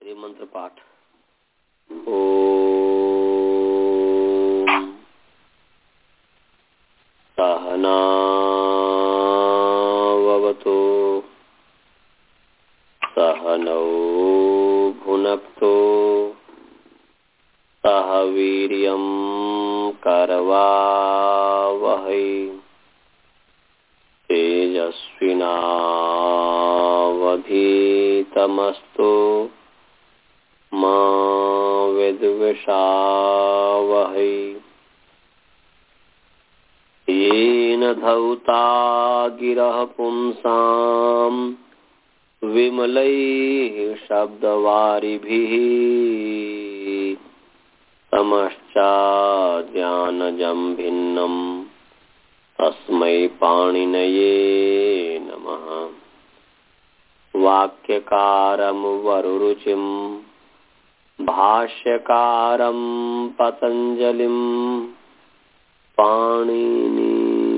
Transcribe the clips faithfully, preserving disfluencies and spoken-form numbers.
श्री मंत्र पाठ। ओम सहनाववतु सहनौ भुनक्तु सह वीर्यं करवावहै तेजस्विनावधीतमस्तु मा विद्विषावहै। येन धौता गिरः पुंसां विमलैः शब्दवारिभिः तमश्चाज्ञानजं भिन्नं तस्मै पाणिनये नमः। वाक्यकारं वरुरुचिं भाष्यकारं पतञ्जलिं पाणिनि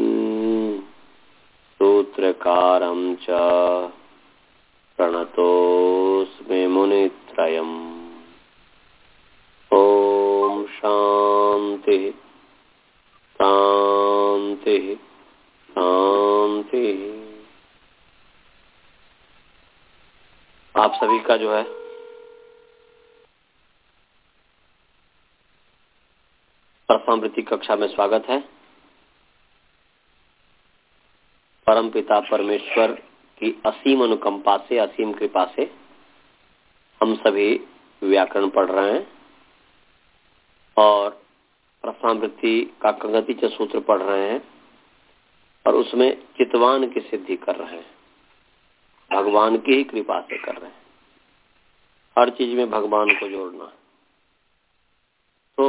सूत्रकारं च प्रणतोऽस्मि मुनित्रयम्। ओम शांति शांति शांति। आप सभी का जो है परमावृत्ति कक्षा में स्वागत है। परम पिता परमेश्वर की असीम अनुकंपा से, असीम कृपा से हम सभी व्याकरण पढ़ रहे हैं और प्रथमावृत्ति का कंगति च सूत्र पढ़ रहे हैं और उसमें चितवान की सिद्धि कर रहे हैं। भगवान की ही कृपा से कर रहे हैं। हर चीज में भगवान को जोड़ना। तो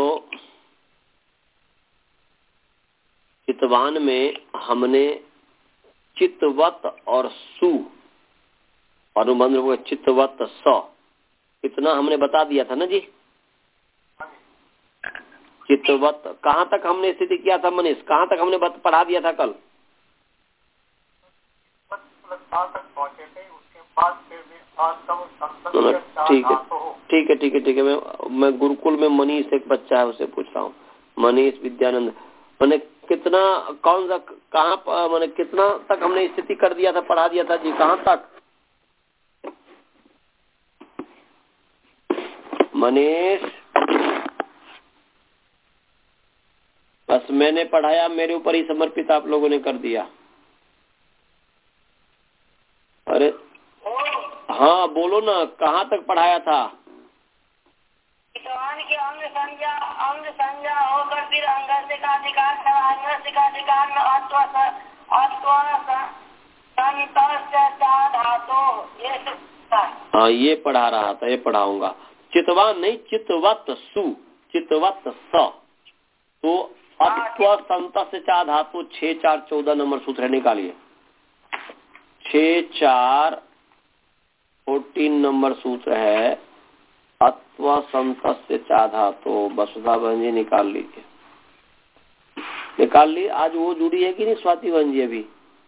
चितवान में हमने चितवत और सु अनुबंध हुए चितवत स इतना हमने बता दिया था ना जी। चितवत कहाँ तक हमने स्थिति किया था मनीष? कहाँ तक हमने पढ़ा दिया था कल? ठीक है ठीक है ठीक है ठीक है। मैं मैं गुरुकुल में मनीष एक बच्चा है उससे पूछ रहा हूँ। मनीष विद्यानंद मैंने कितना कौन सा कहाँ मैंने कितना तक हमने स्थिति कर दिया था, पढ़ा दिया था जी? कहाँ तक मनीष? बस मैंने पढ़ाया, मेरे ऊपर ही समर्पित आप लोगों ने कर दिया। अरे हाँ बोलो ना, कहाँ तक पढ़ाया था? चितवान की अंग संज्ञा अंग संज्ञा होकर फिर अंगसिकाधिकार अंगसिकाधिकार में अत्व अत्व धातु ये। हाँ ये पढ़ा रहा था, ये पढ़ाऊंगा। चितवान नहीं, चितवत सु चितवत स। तो अत्व संत से चा धातु छह चार चौदह नंबर सूत्र निकालिए। छह चार फोर्टीन नंबर सूत्र है अत्व संत से चा धातु। वसुधा बहन जी निकाल लीजिए, निकाल ली। आज वो जुड़ी है कि नहीं स्वाति बहन जी अभी?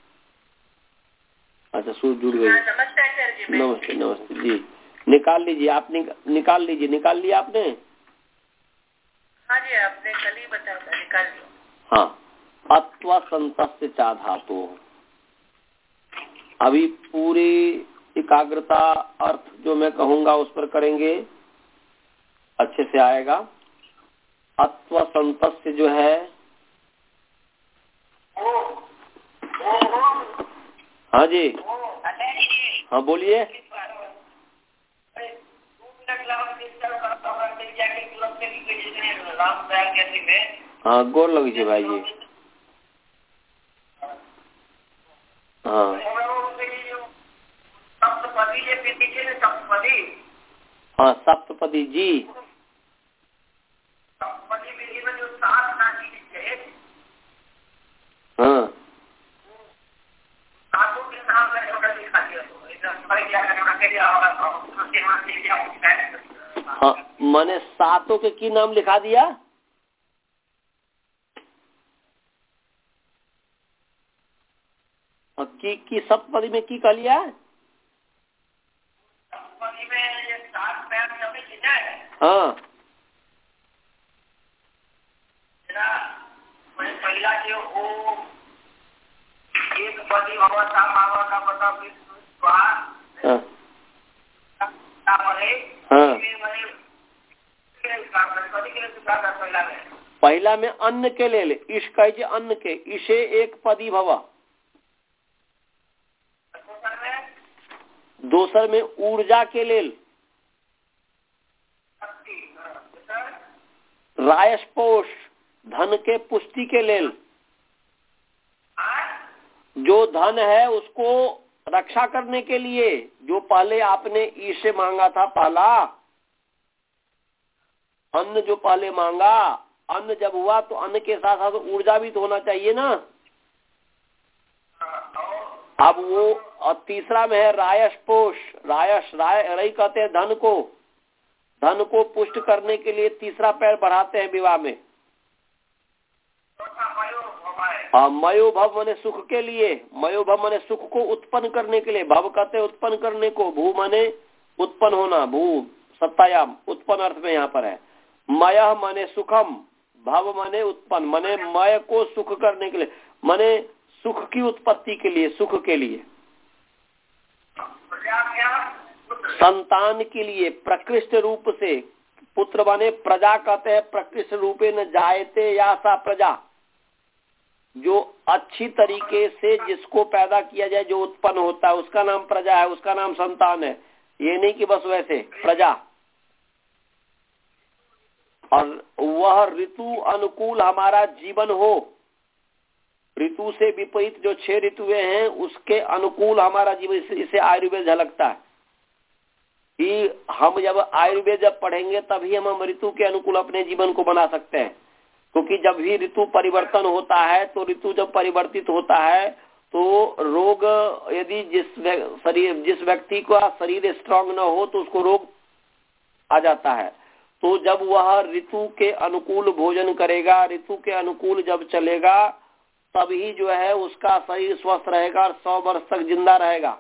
अच्छा सूट जुड़ गई। नमस्ते नमस्ते नमस्ते जी। निकाल लीजिए आप, निक, निकाल लीजिए। निकाल लिया आपने? हाँ जी आपने कल ही बताया था, निकाल लिया। हाँ अत्व संत से चा धातु। अभी पूरी एकाग्रता अर्थ जो मैं कहूंगा उस पर करेंगे, अच्छे से आएगा। अत्व संत से जो है हाँ जी हाँ बोलिए। हाँ गोर लगी भाई जी। हाँ हाँ सप्तपदी जी। हाँ हाँ मैंने सातों के की नाम लिखा दिया। की की सप्तपदी में की कह लिया? सात पैर जब खींचा है हाँ पहला जो वो एक पदी अवस्था मावा का पता भी हाँ पहला में अन्न के ले ले ईश कहे अन्न के ईशे एक पदी भवा दोसर में ऊर्जा के लेल रायस्पोष धन के पुष्टि के लेल जो धन है उसको रक्षा करने के लिए जो पहले आपने ईश से मांगा था पहला अन्न जो पहले मांगा अन्न जब हुआ तो अन्न के साथ साथ ऊर्जा भी तो होना चाहिए ना। अब वो और तीसरा में है रायस्पोष रायस राय रही कहते हैं धन को धन को पुष्ट करने के लिए तीसरा पैर बढ़ाते हैं विवाह में। हाँ मयोभव माने सुख के लिए मयोभव माने सुख को उत्पन्न करने के लिए भव कहते हैं उत्पन्न करने को भू माने उत्पन्न होना भू सत्तायाम उत्पन्न अर्थ में यहाँ पर है। मय माने सुखम भव माने उत्पन्न माने मय को सुख करने के लिए माने सुख की उत्पत्ति के लिए सुख के लिए संतान के लिए प्रकृष्ट रूप से पुत्र माने प्रजा कहते हैं प्रकृष्ट रूपे न जायते या सा प्रजा जो अच्छी तरीके से जिसको पैदा किया जाए जो उत्पन्न होता है उसका नाम प्रजा है उसका नाम संतान है। ये नहीं कि बस वैसे प्रजा और वह ऋतु अनुकूल हमारा जीवन हो ऋतु से विपरीत जो छह ऋतुएं हैं उसके अनुकूल हमारा जीवन इसे आयुर्वेद झलकता है कि हम जब आयुर्वेद जब पढ़ेंगे तभी हम ऋतु के अनुकूल अपने जीवन को बना सकते हैं क्योंकि जब भी ऋतु परिवर्तन होता है तो ऋतु जब परिवर्तित होता है तो रोग यदि जिस शरीर जिस व्यक्ति का शरीर स्ट्रांग न हो तो उसको रोग आ जाता है। तो जब वह ऋतु के अनुकूल भोजन करेगा ऋतु के अनुकूल जब चलेगा तभी जो है उसका शरीर स्वस्थ रहेगा और सौ वर्ष तक जिंदा रहेगा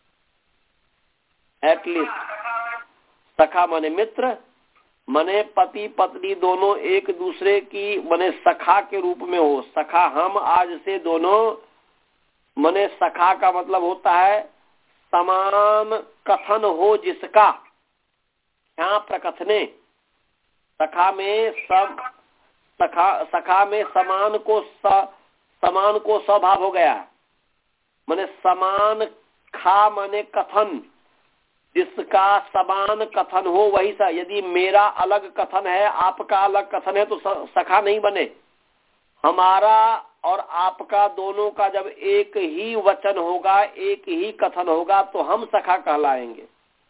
एटलीस्ट। सखा माने मित्र मने पति पत्नी दोनों एक दूसरे की मने सखा के रूप में हो। सखा हम आज से दोनों मने सखा का मतलब होता है समान कथन हो जिसका यहाँ प्रकथने सखा में सब सखा सखा में समान को स, समान को स्वभाव हो गया मने समान खा मने कथन जिसका समान कथन हो वही सा। यदि मेरा अलग कथन है आपका अलग कथन है तो सखा नहीं बने। हमारा और आपका दोनों का जब एक ही वचन होगा एक ही कथन होगा तो हम सखा कहलाएंगे।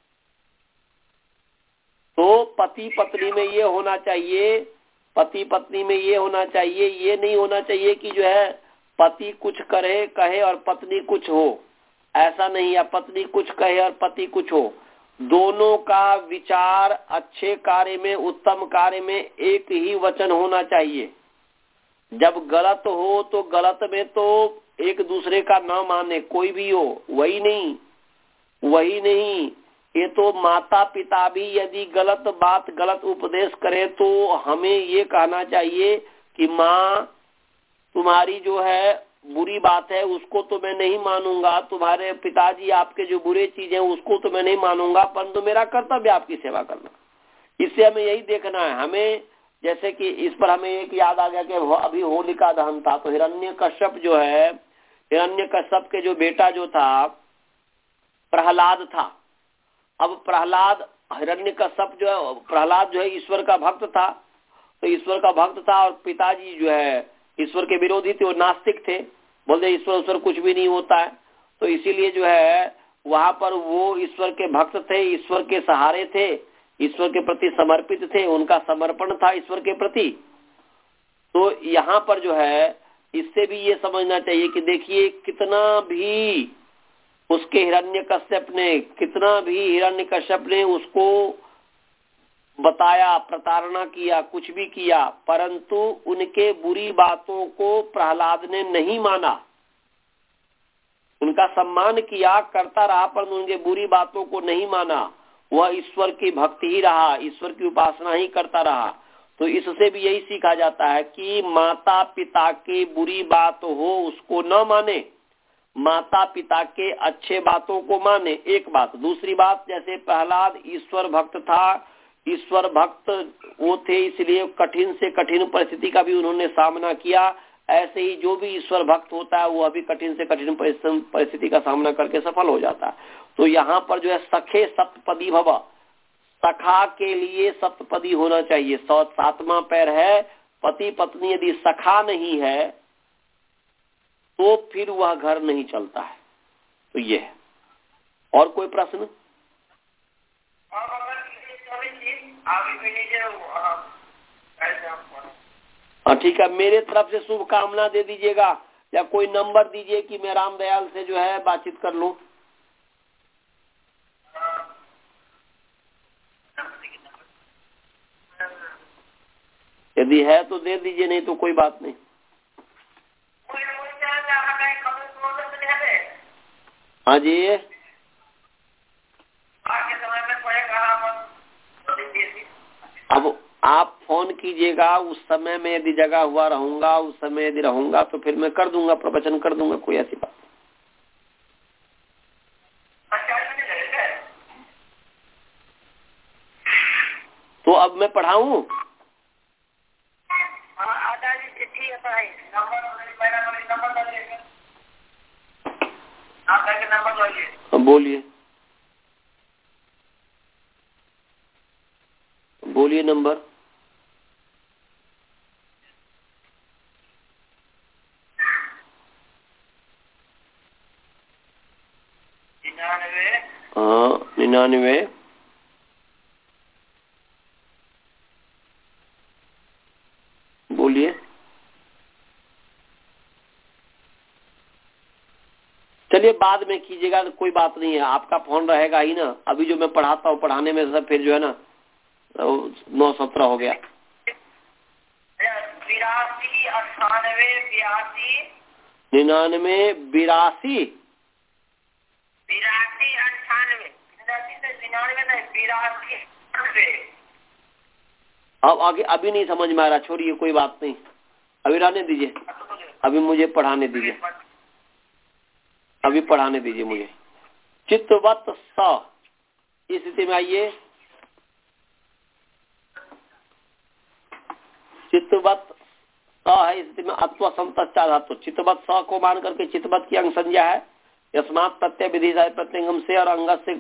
तो पति पत्नी में ये होना चाहिए पति पत्नी में ये होना चाहिए ये नहीं होना चाहिए कि जो है पति कुछ करे कहे और पत्नी कुछ हो ऐसा नहीं है। पत्नी कुछ कहे और पति कुछ हो दोनों का विचार अच्छे कार्य में उत्तम कार्य में एक ही वचन होना चाहिए। जब गलत हो तो गलत में तो एक दूसरे का न माने कोई भी हो वही नहीं वही नहीं ये तो माता पिता भी यदि गलत बात गलत उपदेश करे तो हमें ये कहना चाहिए कि माँ तुम्हारी जो है बुरी बात है उसको तो मैं नहीं मानूंगा तुम्हारे पिताजी आपके जो बुरे चीज है उसको तो मैं नहीं मानूंगा परंतु तो मेरा कर्तव्य आपकी सेवा करना। इससे हमें यही देखना है। हमें जैसे कि इस पर हमें एक याद आ गया कि अभी होलिका दहन था तो हिरण्यकश्यप जो है हिरण्यकश्यप के जो बेटा जो था प्रहलाद था। अब प्रहलाद हिरण्यकश्यप जो है प्रहलाद जो है ईश्वर का भक्त था तो ईश्वर का भक्त था और पिताजी जो है ईश्वर के विरोधी थे वो नास्तिक थे बोलते ईश्वर ईश्वर कुछ भी नहीं होता है। तो इसीलिए जो है वहां पर वो ईश्वर के भक्त थे ईश्वर के सहारे थे ईश्वर के प्रति समर्पित थे उनका समर्पण था ईश्वर के प्रति। तो यहाँ पर जो है इससे भी ये समझना चाहिए कि देखिए कितना भी उसके हिरण्यकश्यप ने कितना भी हिरण्यकश्यप ने उसको बताया प्रताड़ना किया कुछ भी किया परंतु उनके बुरी बातों को प्रहलाद ने नहीं माना। उनका सम्मान किया करता रहा पर उनके बुरी बातों को नहीं माना। वह ईश्वर की भक्ति ही रहा, ईश्वर की उपासना ही करता रहा। तो इससे भी यही सीखा जाता है कि माता पिता की बुरी बात हो उसको न माने, माता पिता के अच्छे बातों को माने, एक बात। दूसरी बात, जैसे प्रहलाद ईश्वर भक्त था, ईश्वर भक्त वो थे इसलिए कठिन से कठिन परिस्थिति का भी उन्होंने सामना किया, ऐसे ही जो भी ईश्वर भक्त होता है वो अभी कठिन से कठिन परिस्थिति का सामना करके सफल हो जाता है। तो यहाँ पर जो है सखे सप्तपदी भव, सखा के लिए सप्तपदी होना चाहिए। सौ सातवां पैर है, पति पत्नी यदि सखा नहीं है तो फिर वह घर नहीं चलता है। तो ये है। और कोई प्रश्न? हाँ ठीक है, मेरे तरफ से शुभकामना दे दीजिएगा या कोई नंबर दीजिए कि मैं राम दयाल से जो है बातचीत कर लूं। यदि है तो दे दीजिए, नहीं तो कोई बात नहीं। हाँ जी, अब आप फोन कीजिएगा, उस समय में यदि जगह हुआ रहूंगा, उस समय यदि रहूंगा तो फिर मैं कर दूंगा, प्रवचन कर दूंगा, कोई ऐसी बात। तो अब मैं पढ़ाऊं? बोलिए बोलिए नंबर। हाँ, निन्यानवे बोलिए। चलिए बाद में कीजिएगा तो कोई बात नहीं है, आपका फोन रहेगा ही ना। अभी जो मैं पढ़ाता हूँ पढ़ाने में सब फिर जो है ना नौ सत्रह हो गया। बिरासी अट्ठानवे बयासी निन्यानवे बिरासी बिरासी अट्ठानवे बिरासी। अब आगे अभी नहीं समझ में आ रहा, छोड़िए कोई बात नहीं, अभी रहने दीजिए, अभी मुझे पढ़ाने दीजिए, अभी पढ़ाने दीजिए मुझे। चित्तवत स, इस स्थिति में आइए। चित्तवत स है, इस स्थिति में अत्व संतच्चा धातु। चित्तवत स को मान करके चित्तवत की अंग संज्ञा है, यस्मात् प्रत्यय विधि प्रत्यंगम से और अंग से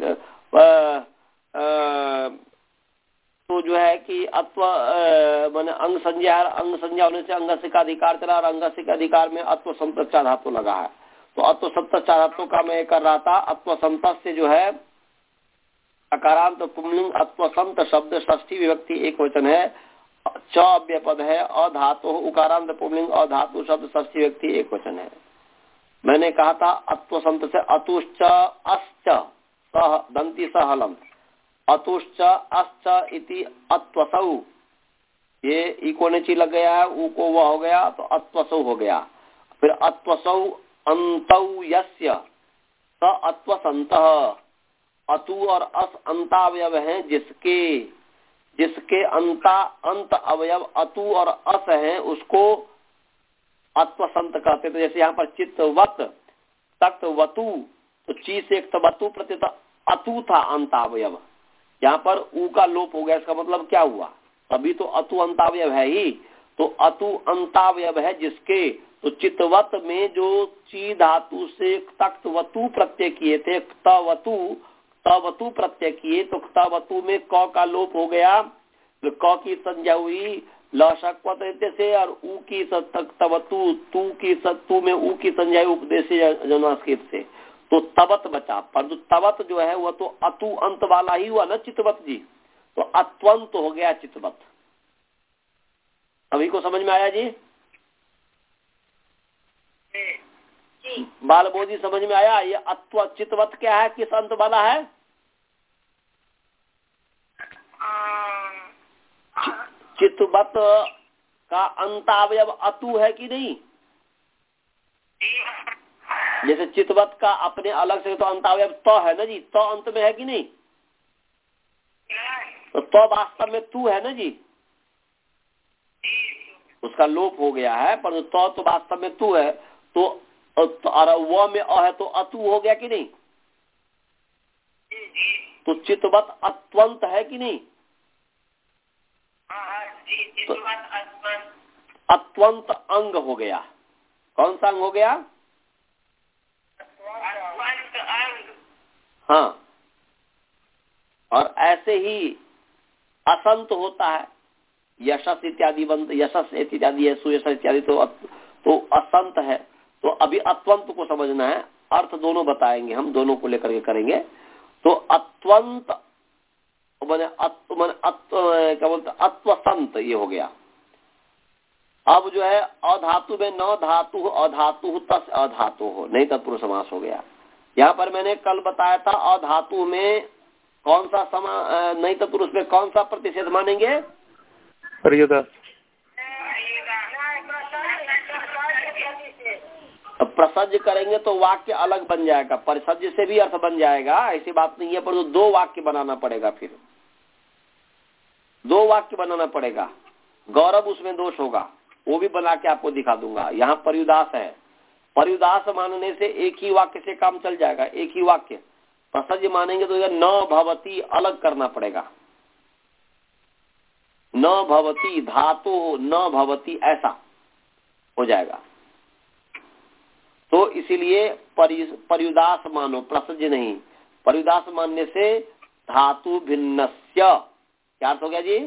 तो जो है कि अत्व माने अंग संज्ञा है, अंग संज्ञा होने से अंग से का अधिकार चला और अंग से का अधिकार में अत्व संतच्चा धातु लगा है। तो अत्व संतच्चा धातु का मैं कर रहा था। अत्व संत से जो है अकारांत पुंलिंग अत्व संत शब्द षष्ठी विभक्ति एक वचन है, च अव्यय पद है, अधातु उकारांत पुंलिंग अधातु शब्द षष्ठी विभक्ति एक वचन है। मैंने कहा था अत्व संत से अतुश्च अस्च सह दंती सहलम, अतुश्च अस्च इति अत्वसौ, ये इको ने ची लग गया है, ऊ को वह हो गया तो अत्वसौ हो गया। फिर अत्वसौ अंतौ यस्य स अत्वसंतः, अतु और अस अंतावयव हैं जिसके, जिसके अंता अंत अवयव अतु और अस हैं उसको अत्वसंत कहते। तो जैसे यहाँ पर चित्तवत तक्तवतु, तो ची से एक तवतु प्रत्यय अतु था अंतावयव, यहाँ पर ऊ का लोप हो गया। इसका मतलब क्या हुआ, अभी तो अतु अंतावयव है ही, तो अतु अंतावयव है जिसके। तो चित्तवत में जो ची धातु से तक्तवतु प्रत्यय किए थे, क्तवतु तवतु प्रत्यय किए, तो क्तवतु में क का लोप हो गया, तो क की संज्ञा हुई लशक्वत से, और ऊ की तवतु तू की तू में ऊ की संज्ञा उपदेश जन्मास्कृत से, तो तवत बचा। पर जो तवत जो है वह तो अतु अंत वाला ही हुआ ना चित्तवत जी, तो अत्वंत हो गया चित्तवत। अभी को समझ में आया जी? जी। बाल बोधी समझ में आया? ये अत्व चित्तवत क्या है, किस अंत वाला है? चित्तवत का अंतावयव अतु है कि नहीं? जैसे चित्तवत का अपने अलग से तो अंतावयव त है ना जी, त अंत में है कि नहीं? तो तो वास्तव में तू है ना जी, उसका लोप हो गया है, पर तो तो वास्तव में तू है। तो और वो में अ है तो अतु हो गया कि नहीं? तो चितवत अत्वंत है कि नहीं? तो अत्वंत अंग हो गया। कौन सा अंग हो गया? हाँ, और ऐसे ही असंत होता है, यशस इत्यादि बंत, यशस इत्यादि है, सुयशस इत्यादि, तो तो असंत है। तो अभी अत्वंत को समझना है, अर्थ दोनों बताएंगे हम, दोनों को लेकर के करेंगे। तो अत्वंत मैंने अत्व मैंने अत्व क्या बोलते अत्वसंत, ये हो गया। अब जो है अधातु में न धातु अधातु तस अधातु हो, नहीं तत्पुरुष समास हो गया। यहाँ पर मैंने कल बताया था अधातु में कौन सा समा नहीं तत्पुरुष में कौन सा प्रतिषेध मानेंगे? परियुदास। प्रसज्ज करेंगे तो वाक्य अलग बन जाएगा, परिसज्ज से भी अर्थ बन जाएगा, ऐसी बात नहीं है, पर तो दो वाक्य बनाना पड़ेगा, फिर दो वाक्य बनाना पड़ेगा। गौरव उसमें दोष होगा, वो भी बना के आपको दिखा दूंगा। यहाँ परियुदास है, परियुदास मानने से एक ही वाक्य से काम चल जाएगा, एक ही वाक्य। प्रसज्ज मानेंगे तो न भवती अलग करना पड़ेगा, न भवती धातु न भवती ऐसा हो जाएगा। तो इसीलिए परियुदास मानो, प्रसज्ज नहीं। परियुदास मानने से धातु भिन्नस्य, क्या अर्थ हो गया जी?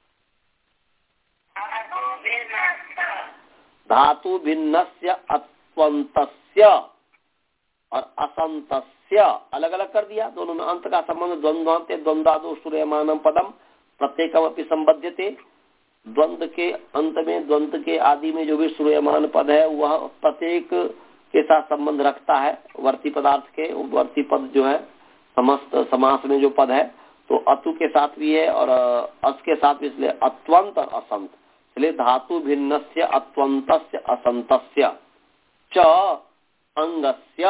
धातु भिन्नस्य अत्वंतस्य और असंतस्य अलग अलग कर दिया। दोनों में अंत का संबंध द्वंद्वान्ते द्वंद्वादो श्रूयमानम पदम प्रत्येकमपि संबध्यते। द्वंद्व के अंत में, द्वंद्व के आदि में जो भी श्रूयमान पद है वह प्रत्येक के साथ संबंध रखता है। वर्ती पदार्थ के वर्ती पद जो है समस्त समास में जो पद है, तो अतु के साथ भी है और अस के साथ भी, इसलिए अत्वंत और असंत। इसलिए धातु भिन्नस्य अत्वंतस्य असंतस्य च अंगस्य।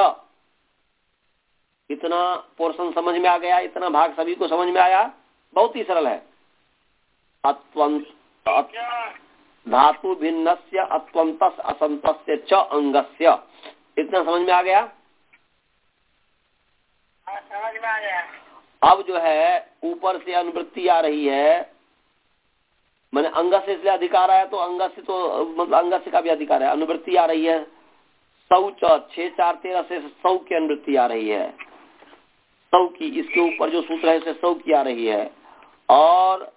इतना पोर्शन समझ में आ गया? इतना भाग सभी को समझ में आया? बहुत ही सरल है। अत्वंत धातु भिन्नस्य अत्वंतस्य असंतस्य च अंगस्य, इतना समझ में आ गया? समझ में आ गया। अब जो है ऊपर से अनुवृत्ति आ रही है, मैंने अंग से इसलिए अधिकार आया, तो अंग से तो मतलब अंग से का भी अधिकार है। अनुवृत्ति आ रही है सौ छह चार तेरह से सौ की अनुवृत्ति आ रही है, सौ की। इसके ऊपर जो सूत्र है उसे सौ की आ रही है। और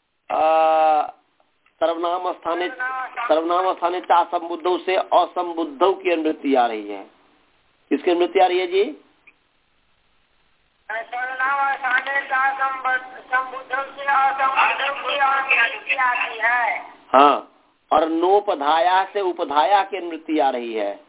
सर्वनाम स्थाने सर्वनाम स्थाने चा संबुद्धौ से असंबुद्धौ की अनुवृत्ति आ रही है। किसकी अनुवृत्ति आ रही है जी? सर्वनाम स्थाने चा संबुद्धौ से असंबुद्धौ की अनुवृत्ति आती है। हाँ, और नोपधाया से उपधाया की अनुवृत्ति आ रही है।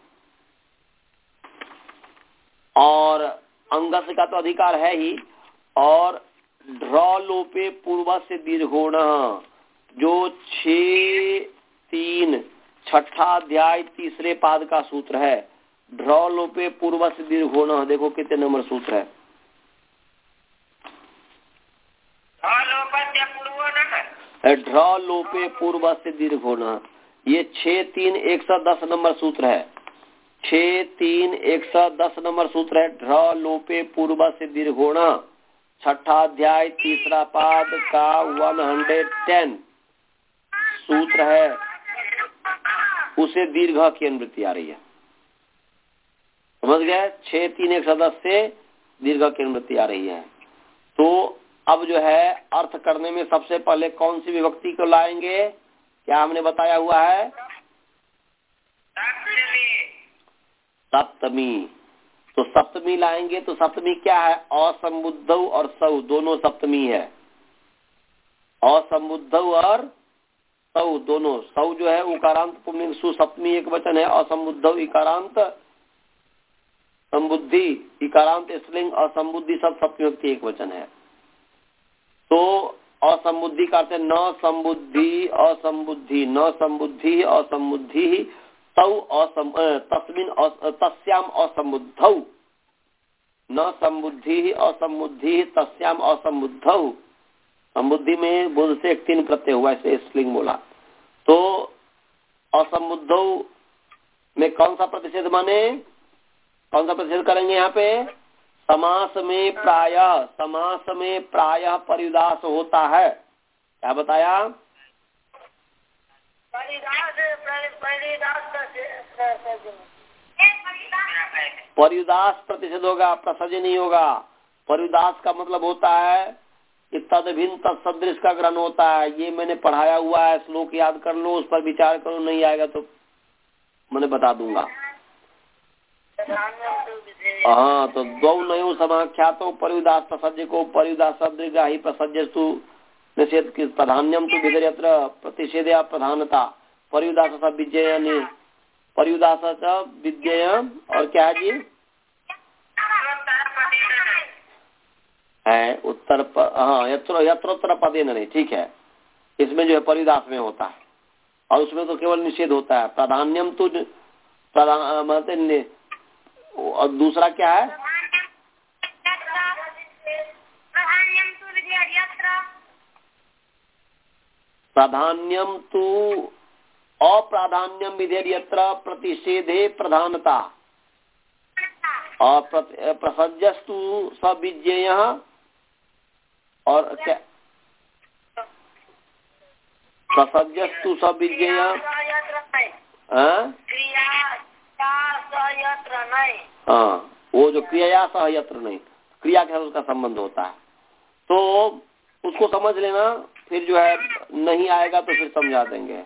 और अंगस का तो अधिकार है ही। और ड्रॉ लोपे पूर्व से दीर्घोण, जो छह तीन छठा अध्याय तीसरे पाद का सूत्र है, ड्रॉ लोपे पूर्व से दीर्घोण। देखो कितने नंबर सूत्र है? ड्रॉ लोपे पूर्व से दीर्घोण, ये छह तीन एक सौ दस नंबर सूत्र है। छह तीन एक सौ दस नंबर सूत्र है, ड्रॉ लोपे पूर्व से दीर्घोण, छठा अध्याय तीसरा पाद का वन हंड्रेड टेन सूत्र है, उसे दीर्घ की अनुवृत्ति आ रही है। समझ गए? छह तीन एक सौ दस से दीर्घ की अनुवृत्ति आ रही है। तो अब जो है अर्थ करने में सबसे पहले कौन सी विभक्ति को लाएंगे? क्या हमने बताया हुआ है? सप्तमी। तो सप्तमी लाएंगे तो सप्तमी क्या है? असंबुद्धौ और सौ दोनों सप्तमी है। असंबुद्धौ और सौ दोनों। सौ जो है उकारांत पुल्लिंग सु सप्तमी एक वचन है। असंबुद्धौ इकारांत संबुद्धि इकारांत स्त्रीलिंग, असंबुद्धि सब सप्तमी एक वचन है। तो असंबुद्धि का अर्थ न संबुद्धि असंबुद्धि, न संबुद्धि असंबुद्धि, तौ असम तस्मिन तस्याम असंबुद्धौ, न संबुद्धि असंबुद्धि तस्याम असंबुद्धौ। संबुद्धि में बुध से एक तीन प्रत्यय हुआ, ऐसे स्त्रीलिंग बोला। तो असंबुद्धौ में कौन सा प्रतिषेध माने, कौन सा प्रतिषेध करेंगे यहाँ पे? समास में प्रायः, समास में प्रायः परिदास होता है। क्या बताया? परिदास प्रतिषेध होगा, प्रसज नहीं होगा। परिदास का मतलब होता है कि तदभिन्न तत्सदृश का ग्रहण होता है। ये मैंने पढ़ाया हुआ है, श्लोक याद कर लो, उस पर विचार करो, नहीं आएगा तो मैंने बता दूंगा। हाँ, तो दो नयो समाख्यातो परिदास प्रसज्य को परिदास सदृगा ही प्रसज्यस्तु निषेध की प्राधान्यम तो विधेयत्र प्रतिषेधया प्रधानता परिदास सब विजय ने परिदास विद्यय और क्या है जी है उत्तर प, हाँ यत्र यत्रोत्तर पदे नहीं, ठीक है। इसमें जो है परिदास में होता है और उसमें तो केवल निषेध होता है। प्राधान्यम तो प्रधान और दूसरा क्या है? प्राधान्यम तो अप्राधान्यम विधेयत्र प्रतिषेधे प्रधानता और प्रसज्यस्तु सविज्ञेय और क्या प्रसज्यस्तु सविज्ञेय हाँ, वो जो क्रिया सहयत्र नहीं, क्रिया के साथ उसका संबंध होता है। तो उसको समझ लेना, फिर जो है नहीं आएगा तो फिर समझा देंगे।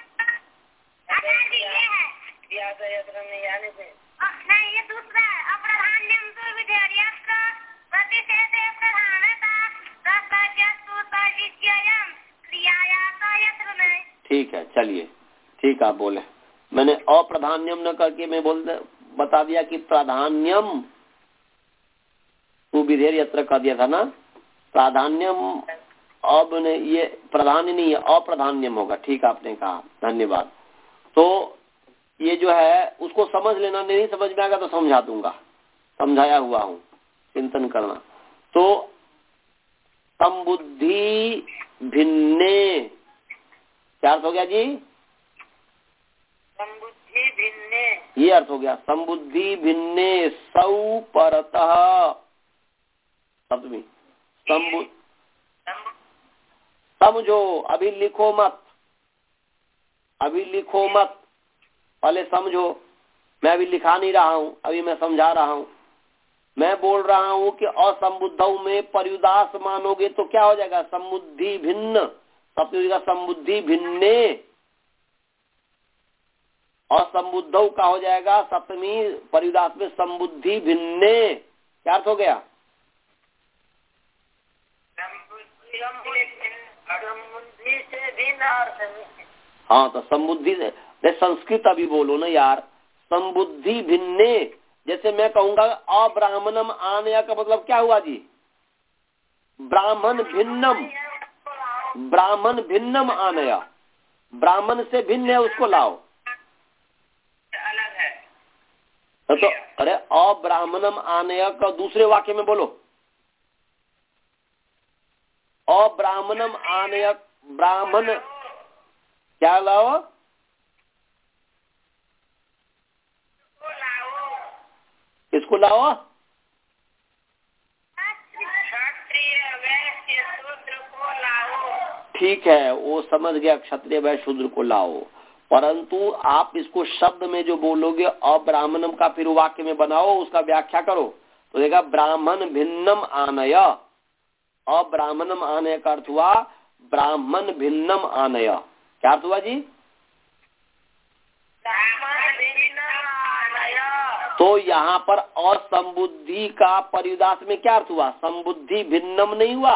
ठीक है, चलिए, ठीक आप बोले। मैंने अप्राधान्यम न करके मैं बोल बता दिया कि प्राधान्यम तू विधेय यत्र कर दिया था ना। प्राधान्यम अब ने ये प्राधान्य नहीं है, अप्राधान्यम होगा। ठीक आपने कहा, धन्यवाद। तो ये जो है उसको समझ लेना, नहीं समझ में आएगा तो समझा दूंगा, समझाया हुआ हूँ, चिंतन करना। तो संबुद्धि भिन्ने क्या अर्थ हो गया जी? संबुद्धि भिन्ने, ये अर्थ हो गया। संबुद्धि भिन्ने सौ परतः सप्तमी संबु समझो, अभी लिखो मत, अभी लिखो मत, पहले समझो। मैं अभी लिखा नहीं रहा हूँ, अभी मैं समझा रहा हूँ। मैं बोल रहा हूँ कि असंबुद्धौ में पर्युदास मानोगे तो क्या हो जाएगा? संबुद्धि भिन्न, सप्तमी का संबुद्धि भिन्ने। असंबुद्धौ का हो जाएगा सप्तमी पर्युदास में संबुद्धि भिन्ने। क्या अर्थ हो गया? हाँ, तो संबुद्धि से संस्कृत अभी बोलो ना यार। संबुद्धि भिन्ने, जैसे मैं कहूंगा अब्राह्मणम आनया का मतलब क्या हुआ जी? ब्राह्मण भिन्नम, ब्राह्मण भिन्नम आनया, ब्राह्मण से भिन्न है उसको लाओ। अलग है तो अरे अब्राह्मणम आनया का दूसरे वाक्य में बोलो। अब्राह्मणम आनय, ब्राह्मण क्या लाओ? किसको लाओ? ठीक है, वो समझ गया, क्षत्रिय वैश्य शूद्र को लाओ। परंतु आप इसको शब्द में जो बोलोगे अब्राह्मणम का फिर वाक्य में बनाओ, उसका व्याख्या करो तो देखा ब्राह्मण भिन्नम आनय। अब्राह्मणम आनय का अर्थ हुआ ब्राह्मण भिन्नम आनय। क्या अर्थ हुआ जी? तो यहाँ पर असंबुद्धि का परिदास में क्या अर्थ हुआ? संबुद्धि भिन्नम नहीं हुआ?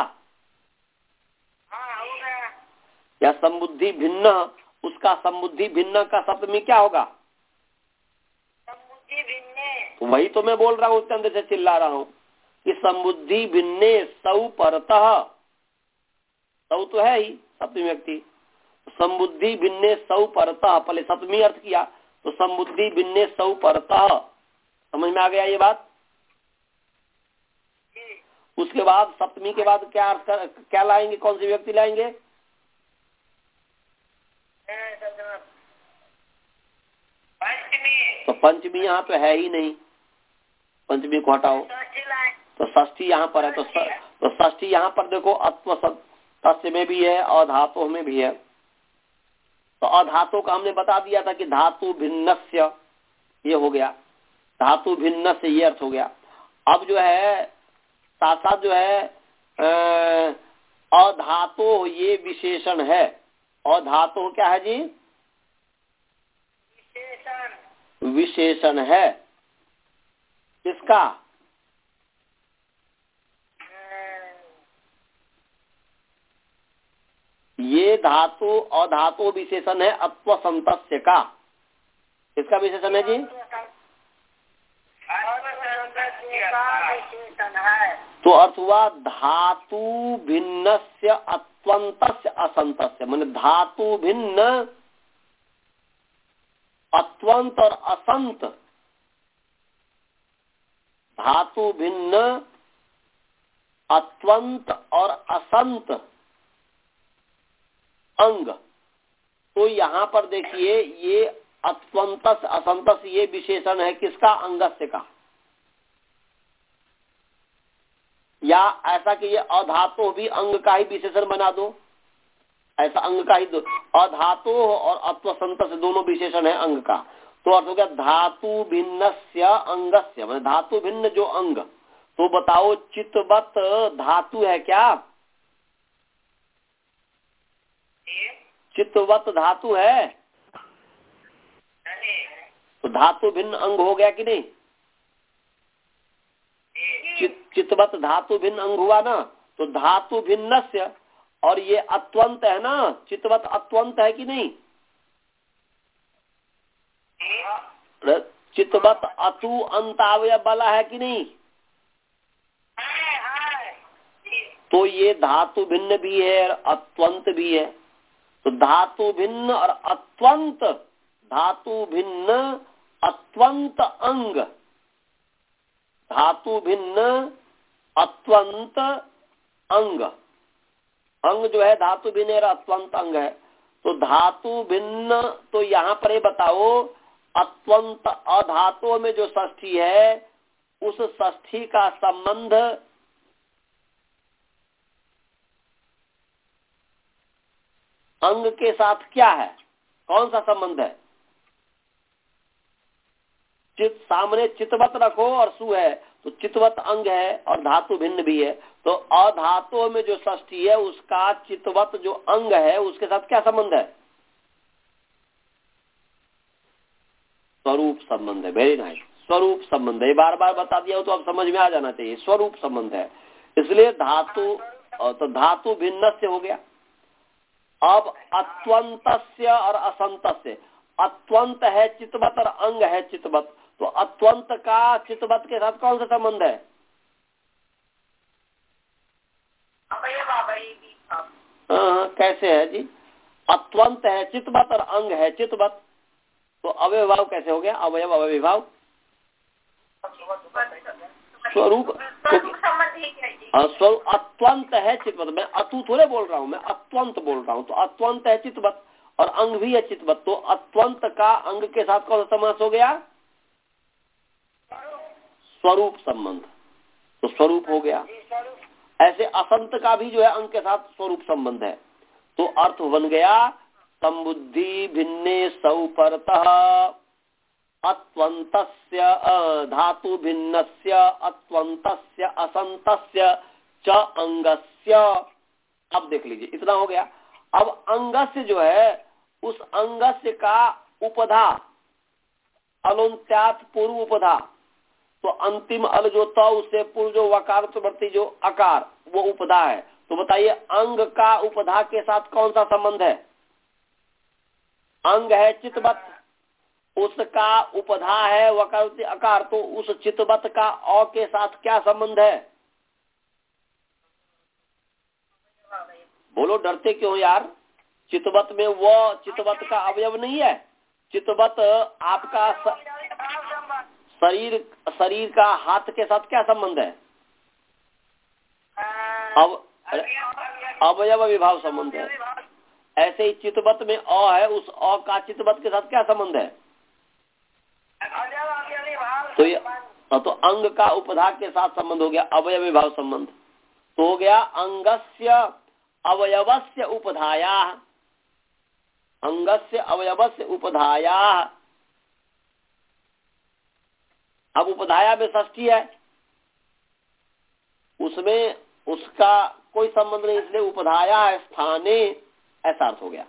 या संबुद्धि भिन्न, उसका संबुद्धि भिन्न का शब्द में क्या होगा? संबुद्धि भिन्ने। तो वही तो मैं बोल रहा हूँ, उसके अंदर से चिल्ला रहा हूँ कि संबुद्धि भिन्ने सौ परतः, सौ तो है ही सप्तमी व्यक्ति, संबुद्धि भिन्ने सौ परतः, पहले सप्तमी अर्थ किया तो संबुद्धि भिन्ने सौ परतः। समझ में आ गया ये बात? उसके बाद सप्तमी के बाद क्या अर्थ कर, क्या लाएंगे, कौन सी व्यक्ति लाएंगे? पंचमी। तो पंचमी यहाँ पे है ही नहीं, पंचमी को हटाओ। तो षष्ठी यहाँ पर है, तो स, तो षष्ठी यहाँ पर देखो अत्व तस्य में भी है और धातु में भी है। तो अधातु का हमने बता दिया था कि धातु भिन्नस्य, ये हो गया धातु भिन्न से, ये अर्थ हो गया। अब जो है साथ साथ जो है अधातु, ये विशेषण है। अधातु क्या है जी? विशेषण। विशेषण है किसका? ये धातु अधातु विशेषण है अत्व संतस्य का। किसका विशेषण है जी? तो अर्थ हुआ धातु भिन्नस्य अत्वंतस्य असंतस्य, माने धातु भिन्न अत्वंत और असंत, धातु भिन्न अत्वंत और असंत अंग। तो यहाँ पर देखिए ये अत्वंतस असंतस ये विशेषण है किसका? अंगस्य का। या ऐसा कि ये अधातु भी अंग का ही विशेषण बना दो, ऐसा अंग का ही दो। अधातु और अत्वसंतस दोनों विशेषण है अंग का। तो अर्थ हो गया धातु भिन्नस्य अंगस्य, मतलब धातु भिन्न जो अंग। तो बताओ चितवत धातु है क्या? चितवत धातु है, तो धातु भिन्न अंग हो गया कि नहीं? चित, चितवत धातु भिन्न अंग हुआ ना। तो धातु भिन्नस्य, और ये अत्वंत है ना, चितवत अत्वंत है कि नहीं? चितवत अतु अंतावय वाला है कि नहीं? तो ये धातु भिन्न भी है और अत्वंत भी है। तो धातु भिन्न और अत्वंत, धातु भिन्न अत्वंत अंग, धातु भिन्न अत्वंत अंग। अंग जो है धातु भिन्न और अत्वंत अंग है। तो धातु भिन्न, तो यहाँ पर ये बताओ अत्वंत अधातु में जो षष्ठी है उस षष्ठी का संबंध अंग के साथ क्या है? कौन सा संबंध है? चित सामने चितवत रखो और सु है, तो चितवत अंग है और धातु भिन्न भी है। तो अधातु में जो षष्ठी है उसका चितवत जो अंग है उसके साथ क्या संबंध है? स्वरूप संबंध है। वेरी नाइस, स्वरूप संबंध है। बार बार बता दिया हो तो अब समझ में आ जाना चाहिए, स्वरूप संबंध है। इसलिए धातु, तो धातु भिन्न से हो गया। अब अत्वंतस्य और असंतस्य, अत्वंत है चितवत और अंग है चितवत। तो अत्वंत का चितवत के साथ कौन सा संबंध है? हाँ, कैसे है जी? अत्वंत है चितवत और अंग है चितवत, तो अवयव कैसे हो गया? अवयव अवयव स्वरूप। स्वरूप अत्वंत है चितवत। मैं अतु थोड़े बोल रहा हूँ, मैं अत्वंत बोल रहा हूँ। तो अत्वंत है चितवत और अंग भी है चितवत। तो अत्वंत का अंग के साथ कौन सा समास हो गया? स्वरूप संबंध। तो स्वरूप हो गया। ऐसे असंत का भी जो है अंग के साथ स्वरूप संबंध है। तो अर्थ बन गया संबुद्धि भिन्ने सौ परतः अत्वंतस्य धातु भिन्नस्य अत्वंतस्य असंतस्य च अंगस्य। अब देख लीजिए, इतना हो गया। अब अंगस्य जो है उस अंगस्य का उपधा अलोन्त्यात पूर्व उपधा, तो अंतिम अल जो त उससे पूर्व जो वकार प्रवृत्ति जो अकार वो उपधा है। तो बताइए अंग का उपधा के साथ कौन सा संबंध है? अंग है चितवत, उसका उपधा है वकार अकार, तो उस चितवत का अ के साथ क्या संबंध है? बोलो, डरते क्यों यार? चितवत में वो चितवत का अवयव नहीं है। चितवत आपका शरीर शरीर का हाथ के साथ क्या संबंध है? अब अवयव विभाव संबंध है। ऐसे ही चितवत में अ है, उस अ का चितवत के साथ क्या संबंध है? तो ये तो अंग का उपधा के साथ संबंध हो गया, अवयव विभाव संबंध। तो हो गया अंगस्य अवयवस्य उपधाया, अंगस्य अवयवस्य उपधाया। अब उपधाया में षष्ठी है, उसमें उसका कोई संबंध नहीं, इसलिए उपधाया स्थाने ऐसा अर्थ हो गया।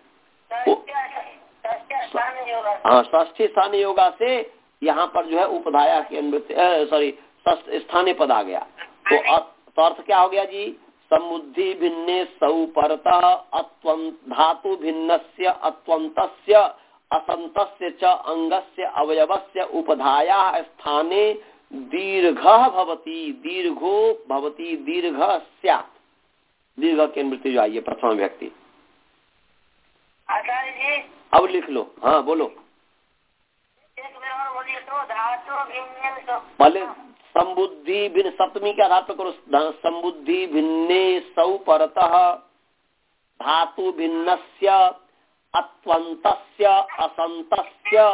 हाँ, षष्ठी स्थानीय योगा से यहाँ पर जो है उपधाया के अन्वय, सॉरी स्थानीय पद आ गया। तो, तो अर्थ क्या हो गया जी? समुद्धि भिन्ने सौ परतः अत्वं धातु भिन्नस्य अत्वन्तस्य असन्तस्य च अंगस्य अवयवस्य उपधाया स्थाने दीर्घः भवति, दीर्घो भवति, दीर्घः स्यात्। दीर्घ के मृत्यु जो आई है प्रथम व्यक्ति। आचार्य जी अब लिख लो। हाँ बोलो। एक बार और बोलिए तो। धातु भिन्न पहले संबुद्धि भिन्न, सप्तमी के आधार पर करो। संबुद्धि भिन्ने सौ परतः धातु भिन्नस्य अत्वन्तस्य असन्तस्य।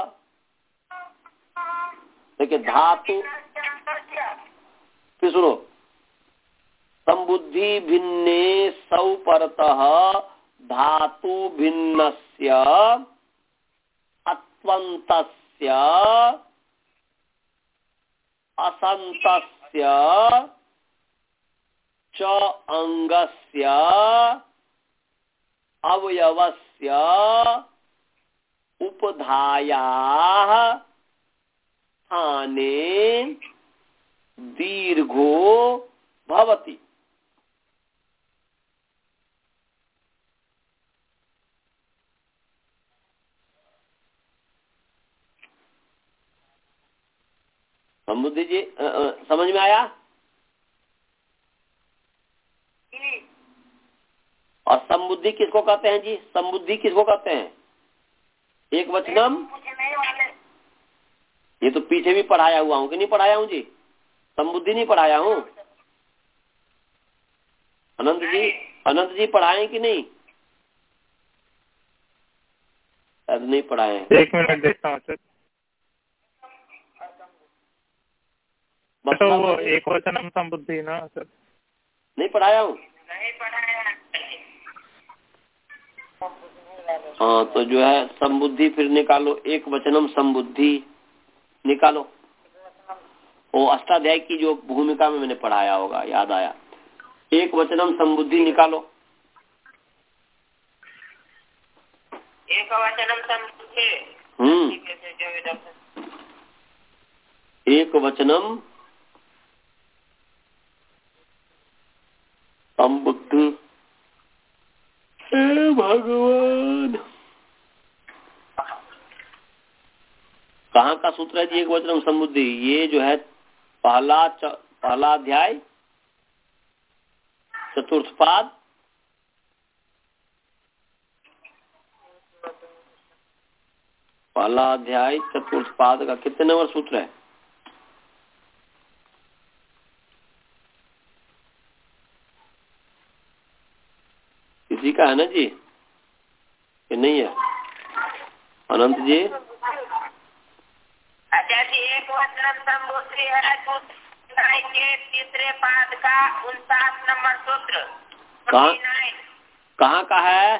देखिए धातु, फिर सुनो, संबुद्धि भिन्ने सौ परतः धातु भिन्नस्य अत्वन्तस्य असन्तस्य च अंगस्य अवयवस्य उपधायाः स्थाने दीर्घो भवति। समुद्धि जी आ, आ, समझ में आया? और संबुद्धि किसको कहते हैं जी? संबुद्धि किसको कहते हैं? एक वचनम। ये तो पीछे भी पढ़ाया हुआ हूँ कि नहीं पढ़ाया हूँ जी? संबुद्धि नहीं पढ़ाया हूँ? अनंत जी, अनंत जी पढ़ाए कि नहीं? शायद नहीं पढ़ाए हैं। एक मिनट देखता हूँ सर। तो वो एक वचनम संबुद्धि ना सर? नहीं पढ़ाया हूँ? नहीं पढ़ाया। हाँ तो जो है संबुद्धि फिर निकालो, एक वचनम संबुद्धि निकालो। वो अष्टाध्याय की जो भूमिका में मैंने पढ़ाया होगा, याद आया। एक वचनम संबुद्धि निकालो। एक वचनम संबुद्धि। हम्म एक वचनम संबुद्धि। हे भगवान, कहाँ का सूत्र है जी? एक वचनम संबुद्धि। ये जो है पहला च, पहला अध्याय चतुर्थ पाद, पहला अध्याय चतुर्थ पाद का कितने नंबर सूत्र है? किसी का है ना जी कि नहीं है? अनंत जी। अच्छा जी, एक वचनम संबुद्धि है के तीसरे पाद का उनचास नंबर सूत्र। कहाँ कहाँ का है?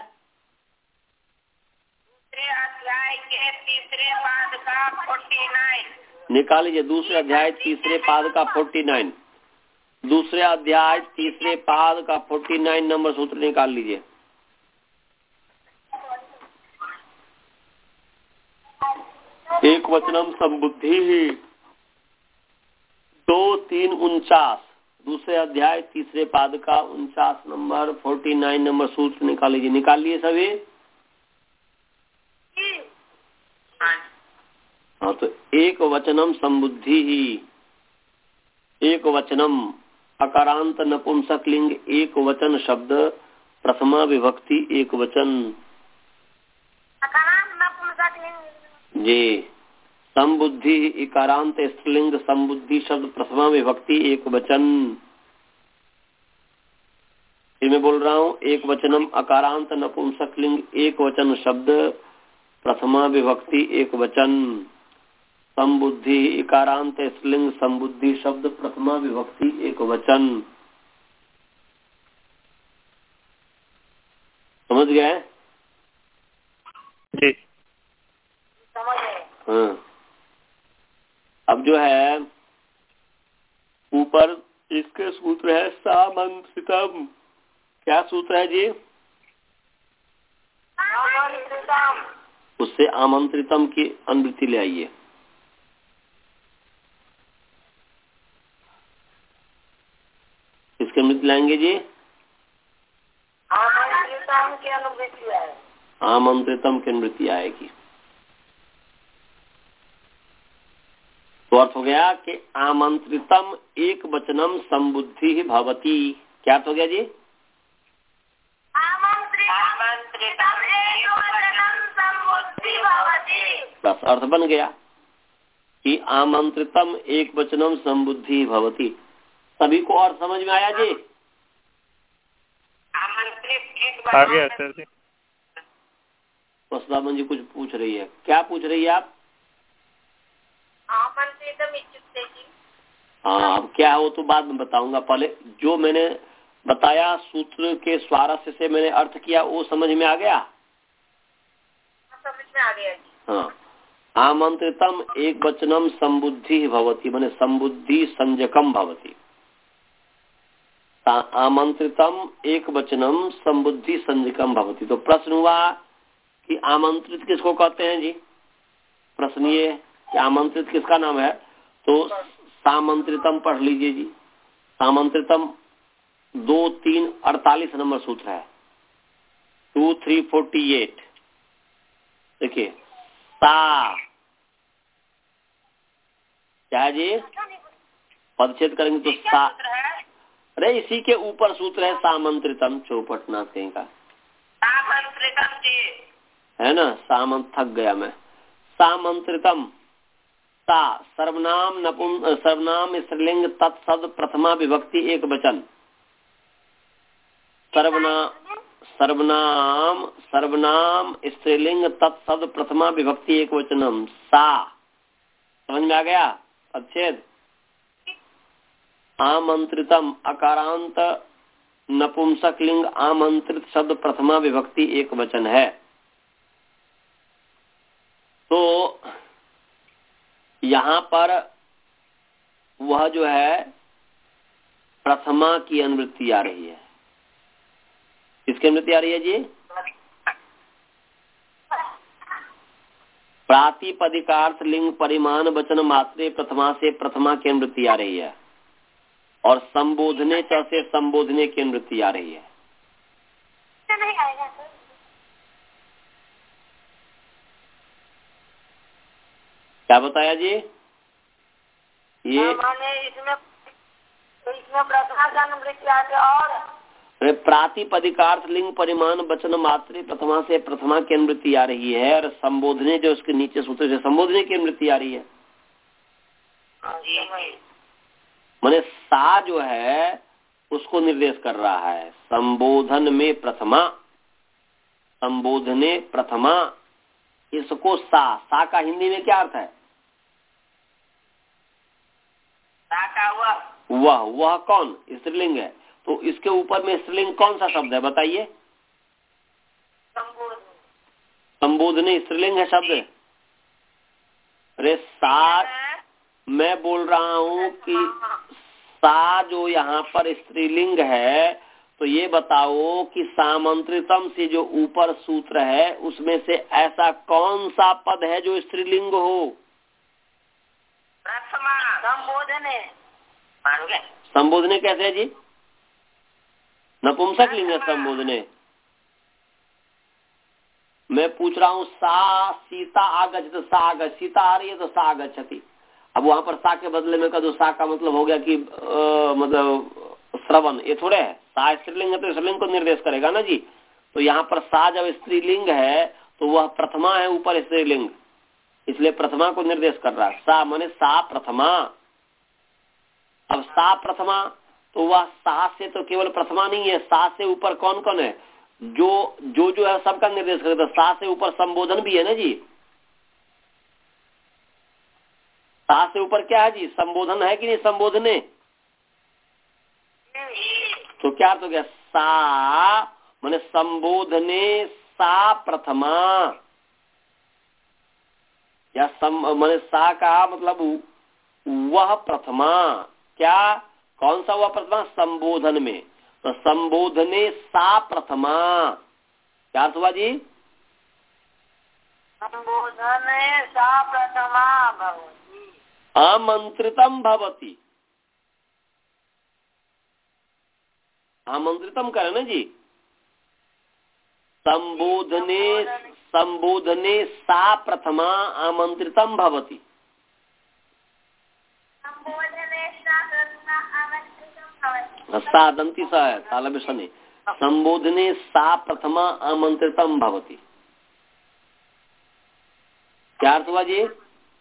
दूसरे अध्याय के तीसरे पाद का फोर्टी नाइन। निकाल लीजिए दूसरे अध्याय तीसरे पाद का फोर्टी नाइन। दूसरे अध्याय तीसरे पाद का फोर्टी नाइन नंबर सूत्र निकाल लीजिए। एक वचनम संबुद्धि ही दो तीन उनचास, दूसरे अध्याय तीसरे पाद का उनचास नंबर फोर्टी नाइन नंबर सूत्र निकाल लीजिए। निकाल लिए सभी? हाँ तो एक वचनम संबुद्धि ही, एक वचनम अकारांत नपुंसक लिंग एक वचन शब्द, प्रथमा विभक्ति एक वचन जी। संबुद्धि इकारांत स्त्रीलिंग संबुद्धि शब्द प्रथमा विभक्ति एक वचन। फिर मैं बोल रहा हूँ, एक वचनम अकारांत नपुंसकलिंग एक वचन शब्द प्रथमा विभक्ति एक वचन, संबुद्धि इकारांत स्त्रीलिंग संबुद्धि शब्द प्रथमा विभक्ति एक वचन। समझ गए? जी समझ गए। हाँ। अब जो है ऊपर इसके सूत्र है सामंत्रितम। क्या सूत्र है जी? आमंत्रितम। उससे आमंत्रितम की अनुवृत्ति ले आइए। किसके अनुवृत्ति लाएंगे जी? आमंत्रितम की अनुवृत्ति है। आमंत्रितम की अनुवृत्ति आएगी। तो अर्थ हो गया कि आमंत्रितम एक वचनम संबुद्धि भवती। क्या अर्थ हो गया जी? आमंत्रितम एक वचनम संबुद्धि भवति। बस अर्थ बन गया कि आमंत्रितम एक वचनम संबुद्धि भवती। सभी को और समझ में आया जी? आमंत्रित एक आ गया सर जी। वसुधामन जी कुछ पूछ रही है। क्या पूछ रही है आप? आमंत्रितम इत्युक्ते जी। हाँ, अब क्या है वो तो बाद में बताऊंगा। पहले जो मैंने बताया सूत्र के स्वारस्य से मैंने अर्थ किया, वो समझ में आ गया? समझ में आ गया जी। हाँ, आमंत्रितम एक वचनम संबुद्धि भवती, माने संबुद्धि संजकम भवती। आमंत्रितम एक वचनम संबुद्धि संजकम भवती। तो प्रश्न हुआ कि आमंत्रित किसको कहते हैं जी? प्रश्न ये कि आमंत्रित किसका नाम है? तो सामंत्रितम पढ़ लीजिए जी। सामंत्रितम दो तीन अड़तालीस नंबर सूत्र है, टू थ्री फोर्टी एट। देखिए, सा क्या है जी? पदच्छेद करेंगे तो सा। अरे इसी के ऊपर सूत्र है सामंत्रितम, चौपटना कहीं का आमंत्रितम जी है ना। सामंत थक गया मैं। सामंत्रितम सा सर्वनाम नपुं सर्वनाम स्त्रीलिंग तत्सद प्रथमा विभक्ति एक वचन। सर्वनाम सर्वनाम सर्वनाम स्त्रीलिंग तत्सद प्रथमा विभक्ति एक वचनम सा। समझ में आ गया? अच्छेद आमंत्रितम अकारांत नपुंसकलिंग आमंत्रित शब्द प्रथमा विभक्ति एक वचन है। तो यहाँ पर वह जो है प्रथमा की अनुवृत्ति आ रही है। किसकी अनुवृत्ति आ रही है जी? प्रातिपदिकार्थ लिंग परिमाण वचन मात्रे प्रथमा से प्रथमा की अनुवृत्ति आ रही है, और संबोधने च से संबोधने की अनुवृत्ति आ रही है। नहीं आएगा सर। क्या बताया जी? ये माने इसमें इसमें प्रथमा का अनुवृत्ति आगे और प्रातिपदिकार्थ लिंग परिमाण वचन मात्रे प्रथमा से प्रथमा की अनुवृत्ति आ रही है, और संबोधने जो उसके नीचे सूत्र से संबोधने की अनुवृत्ति आ रही है। माने सा जो है उसको निर्देश कर रहा है। संबोधन में प्रथमा, संबोधने प्रथमा, इसको सा। सा का हिंदी में क्या अर्थ है? सा का वह। वह वह कौन? स्त्रीलिंग है। तो इसके ऊपर में स्त्रीलिंग कौन सा शब्द है बताइए? संबोधने स्त्रीलिंग है शब्द। अरे सा, मैं बोल रहा हूँ कि सा जो यहाँ पर स्त्रीलिंग है, तो ये बताओ कि सामंत्रितम से जो ऊपर सूत्र है उसमें से ऐसा कौन सा पद है जो स्त्रीलिंग हो? प्रथमा संबोधने। संबोधने कैसे है जी? नपुंसक लिंग है संबोधने। मैं पूछ रहा हूँ सा सीता आगच्छ, तो सा आगच्छ, सीता आ रही है तो सा आगच्छति। अब वहां पर सा के बदले में कदो सा का मतलब हो गया कि आ, मतलब श्रवण, ये थोड़े है। सा स्त्रीलिंग है तो स्त्रीलिंग को निर्देश करेगा ना जी। तो यहाँ पर सा जब स्त्रीलिंग है तो वह प्रथमा है ऊपर स्त्रीलिंग, इसलिए प्रथमा को निर्देश कर रहा है। सा माने सा प्रथमा। अब सा प्रथमा तो वह सा से तो केवल प्रथमा नहीं है, सा से ऊपर कौन कौन है, जो जो जो है सबका निर्देश करता है। सा से ऊपर संबोधन भी है ना जी, सा से ऊपर क्या है जी, संबोधन है कि नहीं, संबोधने। तो क्या तो क्या, सा माने संबोधने सा प्रथमा, या सम माने सा का मतलब वह प्रथमा, क्या कौन सा वह प्रथमा, संबोधन में। तो संबोधने सा प्रथमा, क्या अर्थ हुआ जी, संबोधने सा प्रथमा भवति, आमंत्रितम भवति, आमंत्रितम करे ना जी, संबोधने संबोधने सा प्रथमा आमंत्रितम भवति, संबोधने सा प्रथमा आमंत्रितम भवति, सादंती सा है तालव्य शनि, संबोधने सा प्रथमा आमंत्रितम भवति। क्या अर्थ हुआ जी,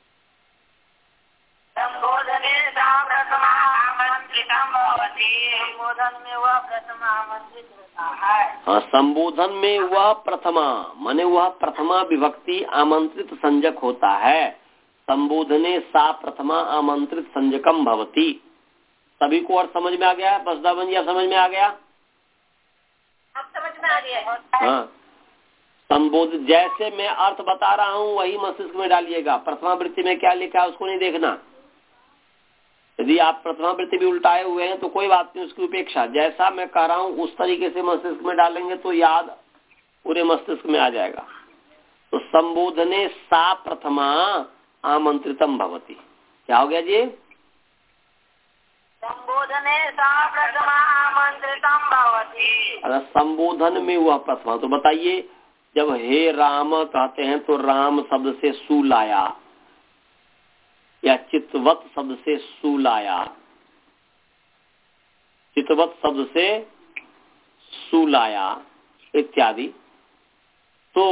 संबोधने सा प्रथमा आमंत्रितम भवति, संबोधन में वह प्रथमा आमंत्रित होता है। हाँ, संबोधन में वह प्रथमा माने वह प्रथमा विभक्ति आमंत्रित संजक होता है। संबोधने सा प्रथमा आमंत्रित संजकम भवति। सभी को अर्थ समझ में आ गया, बसदावन जी आप समझ में आ गया, अब समझ में आ गया। हाँ, संबोध जैसे मैं अर्थ बता रहा हूँ वही मस्तिष्क में डालिएगा। प्रथमा वृत्ति में क्या लिखा है उसको नहीं देखना। यदि आप प्रथमा वृत्ति भी उल्टाए हुए हैं तो कोई बात नहीं, उसकी उपेक्षा। जैसा मैं कह रहा हूँ उस तरीके से मस्तिष्क में डालेंगे तो याद पूरे मस्तिष्क में आ जाएगा। तो संबोधने सा प्रथमा आमंत्रितम भवति, क्या हो गया जी, संबोधने सा प्रथमा आमंत्रितम भवति। अगर संबोधन में वह प्रथमा, तो बताइए जब हे राम कहते हैं तो राम शब्द से सु लाया, या चित्तवत शब्द से सु लाया, चित्तवत शब्द से सु लाया इत्यादि। तो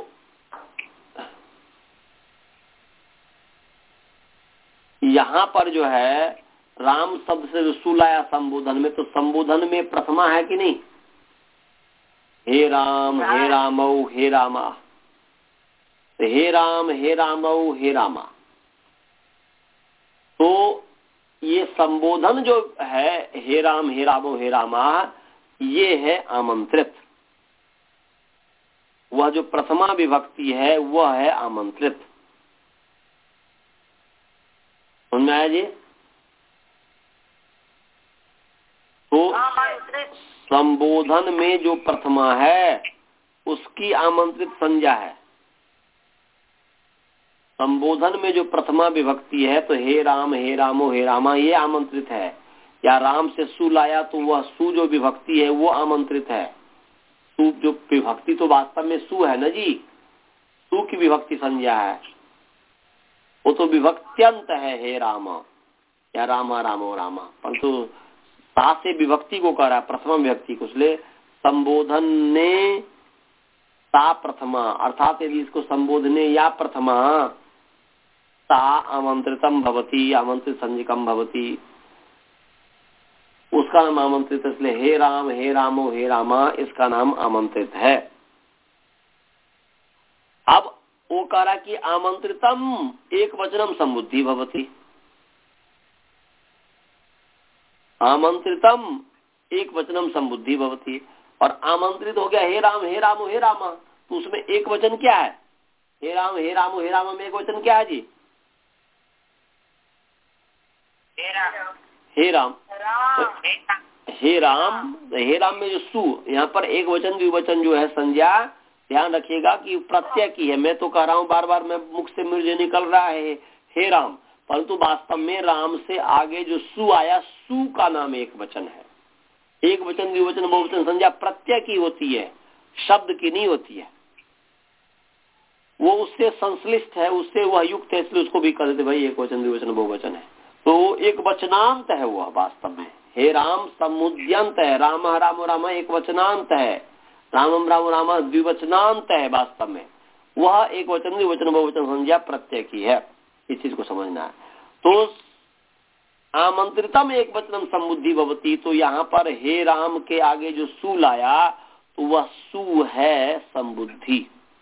यहाँ पर जो है राम शब्द से जो सु लाया संबोधन में, तो संबोधन में प्रथमा है कि नहीं, हे राम हे रामौ हे रामा, तो हे राम हे रामौ हे रामा। तो ये संबोधन जो है हे राम हे रामौ हे रामा, ये है आमंत्रित। वह जो प्रथमा विभक्ति है वह है आमंत्रित। समझ में आया जी। तो संबोधन में जो प्रथमा है उसकी आमंत्रित संज्ञा है। संबोधन में जो प्रथमा विभक्ति है तो हे राम हे रामो हे रामा ये आमंत्रित है। या राम से सु लाया तो वह सु जो विभक्ति है वो आमंत्रित है। सु जो विभक्ति तो वास्तव में सु है ना जी, सु की विभक्ति संज्ञा है, वो तो विभक्त्यंत है हे राम या रामा रामो रामा, परंतु सा से विभक्ति को कह रहा है, प्रथमा विभक्ति को, इसलिए संबोधन ने सा प्रथमा, अर्थात यदि इसको संबोधने या प्रथमा सा आमंत्रितम भवती, आमंत्रित संज्ञकम भवती, उसका नाम आमंत्रित, इसलिए हे राम हे रामो हे रामा इसका नाम आमंत्रित है। अब वो कह रहा कि आमंत्रितम एक वचनम संबुद्धि भवती, आमंत्रितम एक वचनम संबुद्धि भवती, और आमंत्रित हो गया हे राम हे रामो हे रामा, तो उसमें एक वचन क्या है, हे राम हे रामो हे रामा में एक वचन क्या है जी, हे राम हे राम राम हे राम हे राम में जो सु, यहाँ पर एक वचन द्विवचन जो है संज्ञा, ध्यान रखिएगा कि प्रत्यय की है। मैं तो कह रहा हूँ बार बार, मैं मुख से मुझे निकल रहा है हे राम, परंतु वास्तव में राम से आगे जो सु आया, सु का नाम एक वचन है। एक वचन द्विवचन बहुवचन संज्ञा प्रत्यय की होती है, शब्द की नहीं होती है। वो उससे संश्लिष्ट है, उससे वह युक्त है, इसलिए उसको भी कह देते भाई एक वचन द्विवचन बहुवचन है। तो एक वचनांत है वह वास्तव में, हे राम समुद्यंत है, राम राम राम एक वचनांत है, रामम राम राम द्विवचनांत है। वास्तव में वह एक वचन, द्विवचन, बहुवचन संज्ञा प्रत्यय की है। इस चीज को समझना है। तो आमंत्रितम एक वचनम समुद्धि भवती, तो यहाँ पर हे राम के आगे जो सु लाया तो वह सु है संबुद्धि।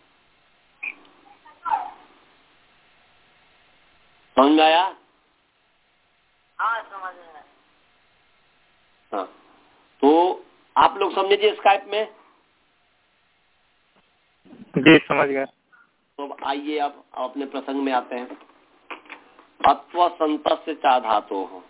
समझ में आया? हाँ समझ में। हाँ, तो आप लोग समझिए स्काइप में। जी समझ गए। तो अब आइए अब अपने प्रसंग में आते हैं। अत्व संतस्य चा धातो हो,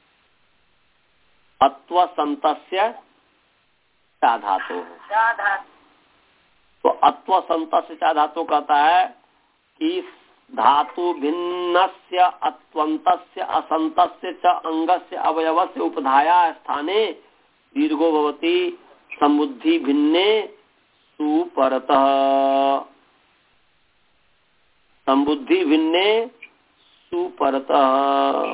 अत्व संतस्य चा धातो हो। तो अत्व संतस्य चा धातो कहता है कि धातु भिन्नस्य अत्वन्तस्य असन्तस्य च अंगस्य अवयवस्य उपधाया स्थाने दीर्घो भवति समुद्धि भिन्ने सुपरतः। संबुद्धि भिन्ने सुपरतः,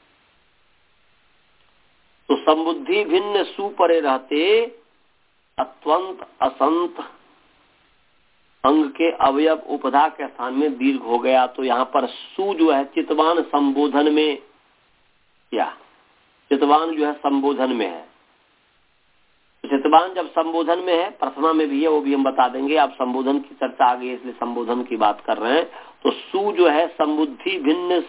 तो संबुद्धि भिन्न सुपरे रहते अत्वंत असंत अंग के अवयव उपधा के स्थान में दीर्घ हो गया। तो यहाँ पर सु जो है चितवान संबोधन में, क्या चितवान जो है संबोधन में है। तो चितवान जब संबोधन में है, प्रथमा में भी है, वो भी हम बता देंगे। आप संबोधन की चर्चा आ गई इसलिए संबोधन की बात कर रहे हैं। तो सु जो है संबुद्धि भिन्न,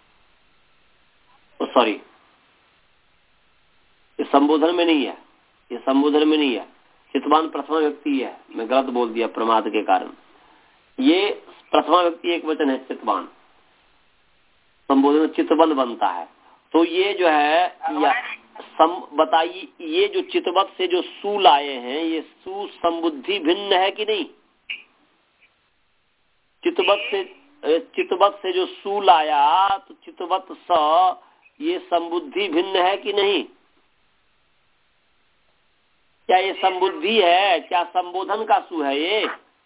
तो सॉरी ये संबोधन में नहीं है, ये संबोधन में नहीं है, चितवान प्रथमा व्यक्ति है। मैं गलत बोल दिया प्रमाद के कारण। ये प्रथमा व्यक्ति एक वचन है चितवान, संबोधन चितवन बनता है। तो ये जो है सम बताइए, ये जो चितवत से जो सु लाए हैं, ये सु संबुद्धि भिन्न है कि नहीं? चितवत से चितवत से जो सु लाया तो चितवत स ये संबुद्धि भिन्न है कि नहीं? क्या ये संबुद्धि है? क्या संबोधन का सु है ये?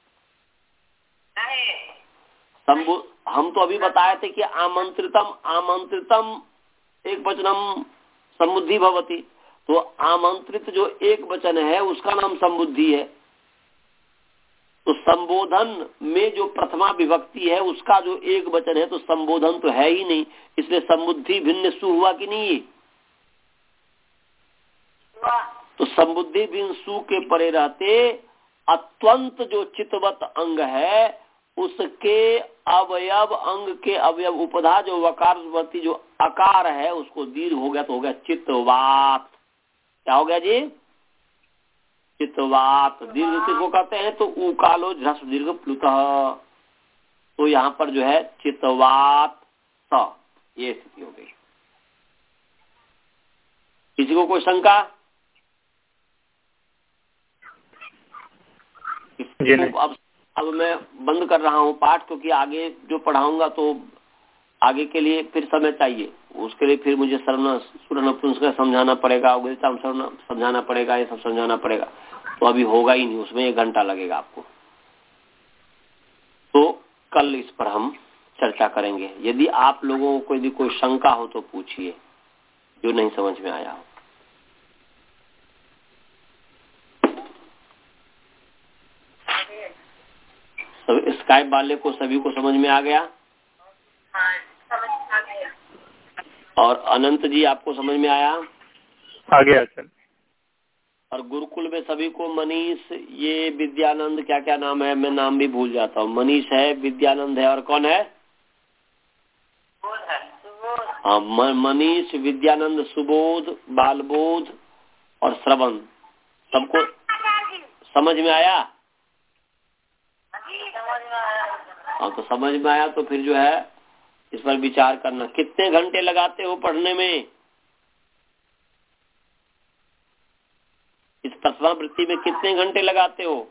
नहीं। संबो हम तो अभी बताए थे कि आमंत्रितम, आमंत्रितम एक वचनम समुद्धि भवती। तो आमंत्रित जो एक वचन है उसका नाम संबुद्धि है। तो संबोधन में जो प्रथमा विभक्ति है उसका जो एक वचन है तो संबोधन तो है ही नहीं, इसलिए संबुद्धि भिन्न सु हुआ कि नहीं? तो संबुद्धि भिन्न सु के परे रहते अत्वंत जो चितवत अंग है उसके अवयव, अंग के अवयव उपधा जो वकारवर्ती जो अकार है उसको दीर्घ हो गया तो हो गया चित्तवात। क्या हो गया जी? चित्तवात। दीर्घ किसको कहते हैं? तो उकालो झ्रस्व दीर्घ प्लुतः। तो यहाँ पर जो है चित्तवात स, ये स्थिति हो गई। किसी को कोई शंका? अब अब मैं बंद कर रहा हूँ पाठ, क्योंकि आगे जो पढ़ाऊंगा तो आगे के लिए फिर समय चाहिए। उसके लिए फिर मुझे सर्वनाम सुरनपुंसक समझाना पड़ेगा, समझाना पड़ेगा, ये सब समझाना पड़ेगा। तो अभी होगा ही नहीं, उसमें एक घंटा लगेगा आपको। तो कल इस पर हम चर्चा करेंगे। यदि आप लोगों को यदि कोई शंका हो तो पूछिए, जो नहीं समझ में आया हो। तो स्काइप वाले को सभी को समझ में आ गया? हाँ, समझ आ गया। और अनंत जी आपको समझ में आया? आ गया सर। और गुरुकुल में सभी को मनीष, ये विद्यानंद, क्या क्या नाम है, मैं नाम भी भूल जाता हूँ। मनीष है, विद्यानंद है, और कौन है? हाँ, मनीष, विद्यानंद, सुबोध, बालबोध और श्रवण, सबको समझ में आया? हाँ, तो समझ में आया तो फिर जो है इस पर विचार करना। कितने घंटे लगाते हो पढ़ने में? इस प्रथमा वृत्ति में कितने घंटे लगाते हो?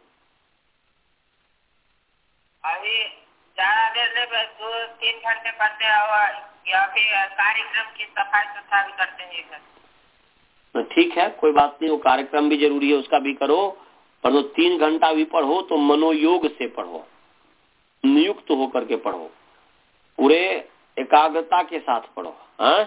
अभी ज्यादा देर से दो तीन घंटे पढ़ते हैं, या फिर कार्यक्रम की सफाई सुथरा भी करते हैं। ठीक है, कोई बात नहीं, वो कार्यक्रम भी जरूरी है, उसका भी करो। पर तो तीन घंटा भी पढ़ो तो मनोयोग से पढ़ो, नियुक्त तो होकर के पढ़ो, पूरे एकाग्रता के साथ पढ़ो। हाँ,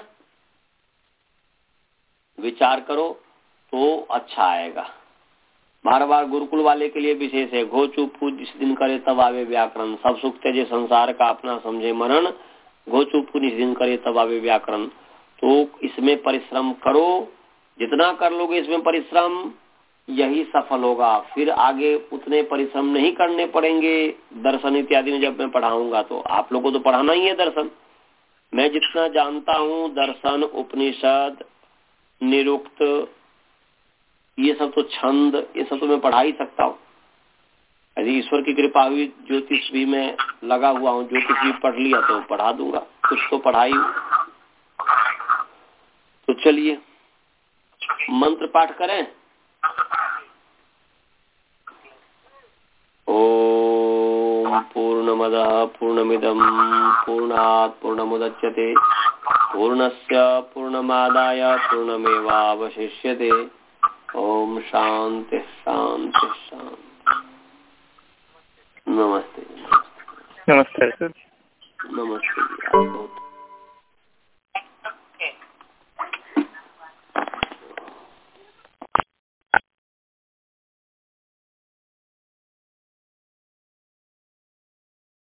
विचार करो तो अच्छा आएगा। बार बार गुरुकुल वाले के लिए विशेष है। घो चुप पूज जिस दिन करे तब आवे व्याकरण, सब सुख तेजे संसार का अपना समझे मरण, घो चुप पूज जिस दिन करे तब आवे व्याकरण। तो इसमें परिश्रम करो, जितना कर लोगे इसमें परिश्रम यही सफल होगा। फिर आगे उतने परिश्रम नहीं करने पड़ेंगे। दर्शन इत्यादि में जब मैं पढ़ाऊंगा तो आप लोगों को तो पढ़ाना ही है दर्शन। मैं जितना जानता हूँ दर्शन, उपनिषद, निरुक्त, ये सब तो छंद, ये सब तो मैं पढ़ा ही सकता हूँ। यदि ईश्वर की कृपा हुई, ज्योतिष भी मैं लगा हुआ हूँ, ज्योतिष भी पढ़ लिया तो पढ़ा दूंगा, कुछ तो पढ़ाई। तो चलिए मंत्र पाठ करें। ओम पूर्णमदः पूर्णमिदं पूर्णात् पूर्णमुदच्यते पूर्णस्य पूर्णमादाय पूर्णमेवावशिष्यते। ओम शांति शांति शांति। नमस्ते नमस्ते सर। नमस्ते।